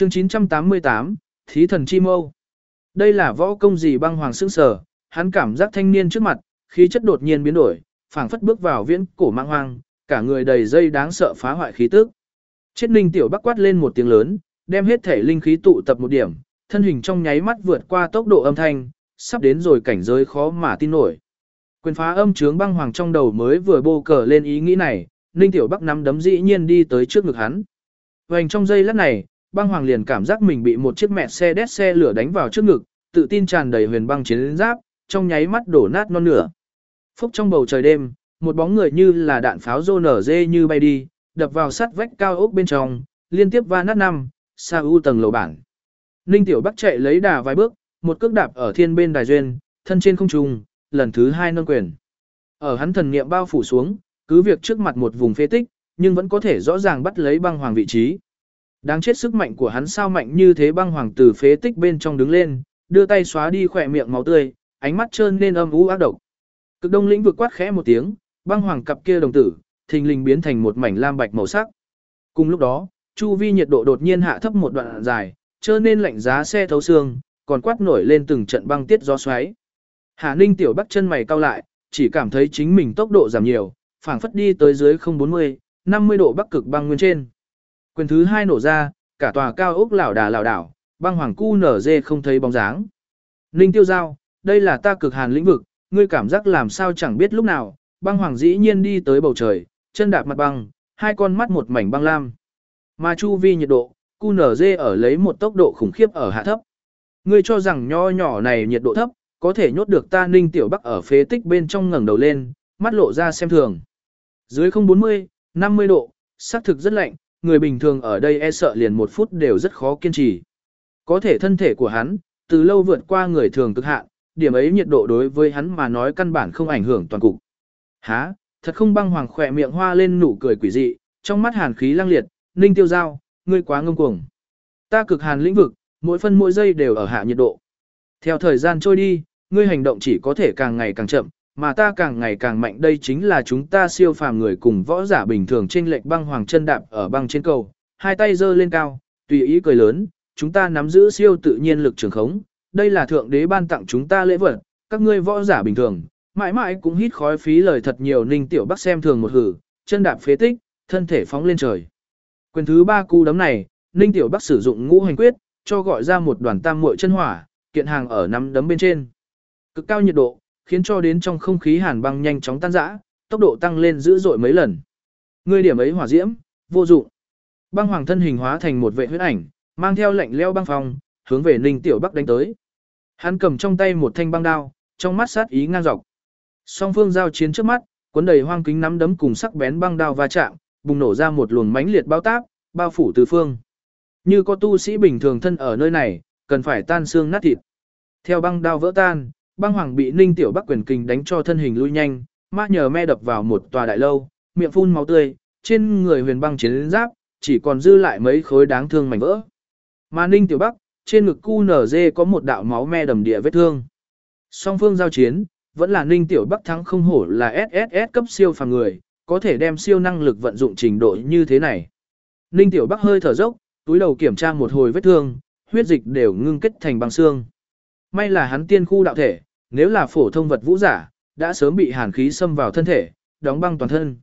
Chương 988, Thí thần chi mâu. Đây là võ công gì? Băng Hoàng sững sờ, hắn cảm giác thanh niên trước mặt, khí chất đột nhiên biến đổi, phảng phất bước vào viễn cổ mãng hoang, cả người đầy dây đáng sợ phá hoại khí tức. Chết Ninh Tiểu Bắc quát lên một tiếng lớn, đem hết thể linh khí tụ tập một điểm, thân hình trong nháy mắt vượt qua tốc độ âm thanh, sắp đến rồi cảnh giới khó mà tin nổi. Quyền phá âm chướng Băng Hoàng trong đầu mới vừa bô cờ lên ý nghĩ này, Ninh Tiểu Bắc nắm đấm dĩ nhiên đi tới trước ngực hắn. Vành trong giây lát này, Băng Hoàng liền cảm giác mình bị một chiếc mẹ xe đét xe lửa đánh vào trước ngực, tự tin tràn đầy huyền băng chiến giáp, trong nháy mắt đổ nát non nửa. Phúc trong bầu trời đêm, một bóng người như là đạn pháo rô nở dê như bay đi, đập vào sắt vách cao ốc bên trong, liên tiếp va nát năm, xa u tầng lầu bảng. Ninh Tiểu Bắc chạy lấy đà vài bước, một cước đạp ở thiên bên đài duyên, thân trên không trung, lần thứ 2 nâng quyền. Ở hắn thần niệm bao phủ xuống, cứ việc trước mặt một vùng phế tích, nhưng vẫn có thể rõ ràng bắt lấy Băng Hoàng vị trí. Đáng chết, sức mạnh của hắn sao mạnh như thế? Băng Hoàng từ phế tích bên trong đứng lên, đưa tay xóa đi khỏe miệng máu tươi, ánh mắt trơn lên âm u ác độc. Cực Đông lĩnh vực quát khẽ một tiếng, Băng Hoàng cặp kia đồng tử, thình lình biến thành một mảnh lam bạch màu sắc. Cùng lúc đó, chu vi nhiệt độ đột nhiên hạ thấp một đoạn dài, trơn nên lạnh giá xe thấu xương, còn quát nổi lên từng trận băng tiết gió xoáy. Hà Ninh Tiểu Bắc chân mày cau lại, chỉ cảm thấy chính mình tốc độ giảm nhiều, phảng phất đi tới dưới 040, 50 độ Bắc Cực băng nguyên trên. Quyền thứ 2 nổ ra, cả tòa cao ốc lảo đảo, Băng Hoàng cu nở dê không thấy bóng dáng. Ninh Tiêu Giao, đây là ta Cực Hàn lĩnh vực, ngươi cảm giác làm sao chẳng biết lúc nào. Băng Hoàng dĩ nhiên đi tới bầu trời, chân đạp mặt băng, hai con mắt một mảnh băng lam. Mà chu vi nhiệt độ, cu nở dê ở lấy một tốc độ khủng khiếp ở hạ thấp. Ngươi cho rằng nho nhỏ này nhiệt độ thấp, có thể nhốt được ta Ninh Tiểu Bắc? Ở phế tích bên trong ngẩng đầu lên, mắt lộ ra xem thường. Dưới 040, 50 độ, xác thực rất lạnh, người bình thường ở đây e sợ liền 1 phút đều rất khó kiên trì. Có thể thân thể của hắn, từ lâu vượt qua người thường cực hạn, điểm ấy nhiệt độ đối với hắn mà nói căn bản không ảnh hưởng toàn cục. Hả, thật không? Băng Hoàng khỏe miệng hoa lên nụ cười quỷ dị, trong mắt hàn khí lăng liệt. Ninh Tiêu Giao, ngươi quá ngông cuồng. Ta Cực Hàn lĩnh vực, mỗi phân mỗi giây đều ở hạ nhiệt độ. Theo thời gian trôi đi, ngươi hành động chỉ có thể càng ngày càng chậm, mà ta càng ngày càng mạnh. Đây chính là chúng ta siêu phàm người cùng võ giả bình thường chênh lệch. Băng Hoàng chân đạp ở băng trên cầu, hai tay giơ lên cao, tùy ý cười lớn, chúng ta nắm giữ siêu tự nhiên lực trường khống, đây là thượng đế ban tặng chúng ta lễ vật, các ngươi võ giả bình thường, mãi mãi cũng hít khói phí lời thật nhiều. Ninh Tiểu Bắc xem thường một hử, chân đạp phế tích, thân thể phóng lên trời. Quyền thứ 3 cú đấm này, Ninh Tiểu Bắc sử dụng ngũ hành quyết, cho gọi ra một đoàn tam muội chân hỏa, kiện hàng ở nắm đấm bên trên. Cực cao nhiệt độ, khiến cho đến trong không khí hàn băng nhanh chóng tan rã, tốc độ tăng lên dữ dội mấy lần. Ngươi điểm ấy hỏa diễm, vô dụng. Băng Hoàng thân hình hóa thành một vệ huyết ảnh, mang theo lạnh lẽo băng phong, hướng về Ninh Tiểu Bắc đánh tới. Hắn cầm trong tay một thanh băng đao, trong mắt sát ý ngang dọc. Song phương giao chiến trước mắt, cuốn đầy hoang kính nắm đấm cùng sắc bén băng đao va chạm, bùng nổ ra một luồng mãnh liệt bao táp, bao phủ tứ phương. Như có tu sĩ bình thường thân ở nơi này, cần phải tan xương nát thịt. Theo băng đao vỡ tan, Băng Hoàng bị Ninh Tiểu Bắc quyền kình đánh cho thân hình lui nhanh, ma nhờ me đập vào một tòa đại lâu, miệng phun máu tươi, trên người huyền băng chiến giáp chỉ còn dư lại mấy khối đáng thương mảnh vỡ. Mà Ninh Tiểu Bắc, trên ngực cu nở dê có một đạo máu me đầm địa vết thương. Song phương giao chiến, vẫn là Ninh Tiểu Bắc thắng. Không hổ là SSS cấp siêu phàm người, có thể đem siêu năng lực vận dụng trình độ như thế này. Ninh Tiểu Bắc hơi thở dốc, túi đầu kiểm tra một hồi vết thương, huyết dịch đều ngưng kết thành băng xương. May là hắn tiên khu đạo thể, nếu là phổ thông vật vũ giả, đã sớm bị hàn khí xâm vào thân thể, đóng băng toàn thân.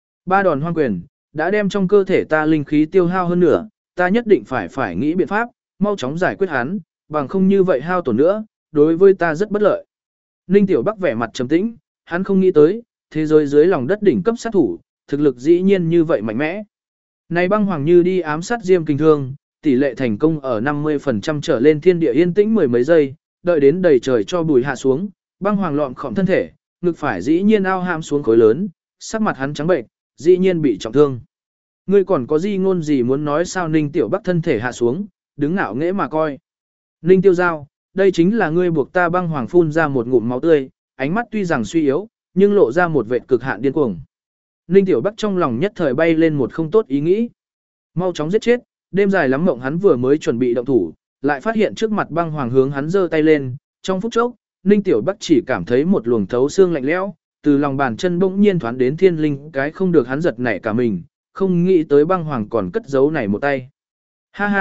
3 đòn hoang quyền, đã đem trong cơ thể ta linh khí tiêu hao hơn nửa, ta nhất định phải nghĩ biện pháp, mau chóng giải quyết hắn, bằng không như vậy hao tổn nữa, đối với ta rất bất lợi. Ninh Tiểu Bắc vẻ mặt trầm tĩnh, hắn không nghĩ tới, thế giới dưới lòng đất đỉnh cấp sát thủ, thực lực dĩ nhiên như vậy mạnh mẽ. Này Băng Hoàng như đi ám sát Diêm Kình Thương, tỷ lệ thành công ở 50% trở lên. Thiên địa yên tĩnh mười mấy giây, đợi đến đầy trời cho bùi hạ xuống, Băng Hoàng lọm khom thân thể, ngực phải dĩ nhiên ao ham xuống khối lớn, sắc mặt hắn trắng bệnh, dĩ nhiên bị trọng thương. Ngươi còn có gì ngôn gì muốn nói sao? Ninh Tiểu Bắc thân thể hạ xuống, đứng ngạo nghễ mà coi. Ninh Tiêu Giao, đây chính là ngươi buộc ta. Băng Hoàng phun ra một ngụm máu tươi, ánh mắt tuy rằng suy yếu, nhưng lộ ra một vẻ cực hạn điên cuồng. Ninh Tiểu Bắc trong lòng nhất thời bay lên một không tốt ý nghĩ. Mau chóng giết chết, đêm dài lắm mộng. Hắn vừa mới chuẩn bị động thủ, lại phát hiện trước mặt Băng Hoàng hướng hắn giơ tay lên. Trong phút chốc, Ninh Tiểu Bắc chỉ cảm thấy một luồng thấu xương lạnh lẽo, từ lòng bàn chân bỗng nhiên thoáng đến thiên linh cái không được. Hắn giật nảy cả mình, không nghĩ tới Băng Hoàng còn cất giấu này một tay. Ha ha,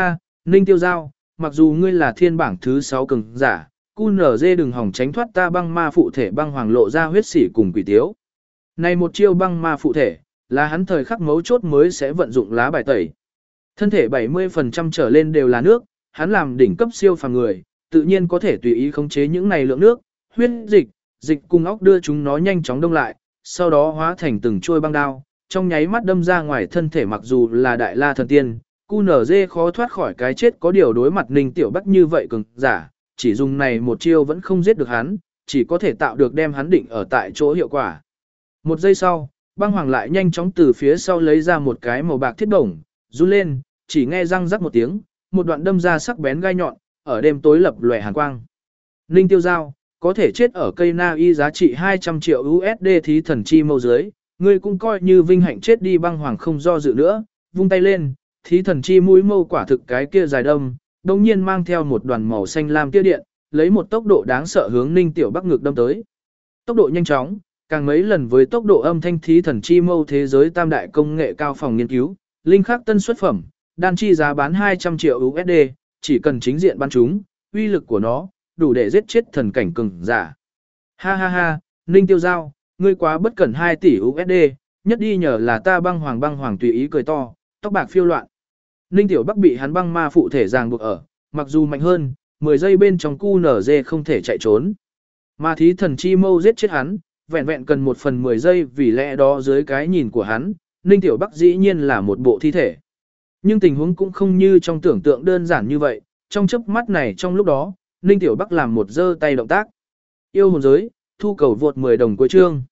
Ninh Tiêu Giao, mặc dù ngươi là thiên bảng thứ 6 cường giả, QNZ đừng hòng tránh thoát ta băng ma phụ thể băng hoàng lộ ra huyết sỉ cùng quỷ tiếu. Này một chiêu băng ma phụ thể, là hắn thời khắc mấu chốt mới sẽ vận dụng lá bài tẩy. Thân thể 70% trở lên đều là nước, hắn làm đỉnh cấp siêu phàm người, tự nhiên có thể tùy ý khống chế những này lượng nước, huyết dịch, dịch cùng óc đưa chúng nó nhanh chóng đông lại, sau đó hóa thành từng trôi băng đao, trong nháy mắt đâm ra ngoài thân thể mặc dù là đại la thần tiên, QNZ khó thoát khỏi cái chết có điều đối mặt Ninh Tiểu Bắc như vậy cường giả, chỉ dùng này một chiêu vẫn không giết được hắn, chỉ có thể tạo được đem hắn định ở tại chỗ hiệu quả. Một giây sau, băng hoàng lại nhanh chóng từ phía sau lấy ra một cái màu bạc thiết đồng, run lên, chỉ nghe răng rắc một tiếng, một đoạn đâm ra sắc bén gai nhọn, ở đêm tối lập lòe hàn quang. Ninh Tiêu Giao, có thể chết ở cây na y giá trị 200 triệu USD thí thần chi mâu dưới, ngươi cũng coi như vinh hạnh chết đi. Băng hoàng không do dự nữa, vung tay lên, thí thần chi mũi mâu quả thực cái kia dài đâm, đồng nhiên mang theo một đoàn màu xanh lam tia điện, lấy một tốc độ đáng sợ hướng Ninh Tiểu Bắc ngực đâm tới. Tốc độ nhanh chóng, càng mấy lần với tốc độ âm thanh thí thần chi mâu thế giới tam đại công nghệ cao phòng nghiên cứu, linh khắc tân xuất phẩm, đan chi giá bán 200 triệu USD, chỉ cần chính diện bắn chúng, uy lực của nó đủ để giết chết thần cảnh cường giả. Ha ha ha, Ninh Tiêu Giao, ngươi quá bất cẩn 2 tỷ USD, nhất đi nhờ là ta băng hoàng tùy ý cười to, tóc bạc phiêu loạn. Ninh Tiểu Bắc bị hắn băng ma phụ thể ràng buộc ở, mặc dù mạnh hơn, 10 giây bên trong QNZ không thể chạy trốn. Mà thí thần chi mâu giết chết hắn, vẹn vẹn cần 1/10 giây, vì lẽ đó dưới cái nhìn của hắn, Ninh Tiểu Bắc dĩ nhiên là một bộ thi thể. Nhưng tình huống cũng không như trong tưởng tượng đơn giản như vậy, trong chớp mắt này trong lúc đó, Ninh Tiểu Bắc làm một giơ tay động tác. Yêu hồn giới, thu cầu vượt 10 đồng cuối chương.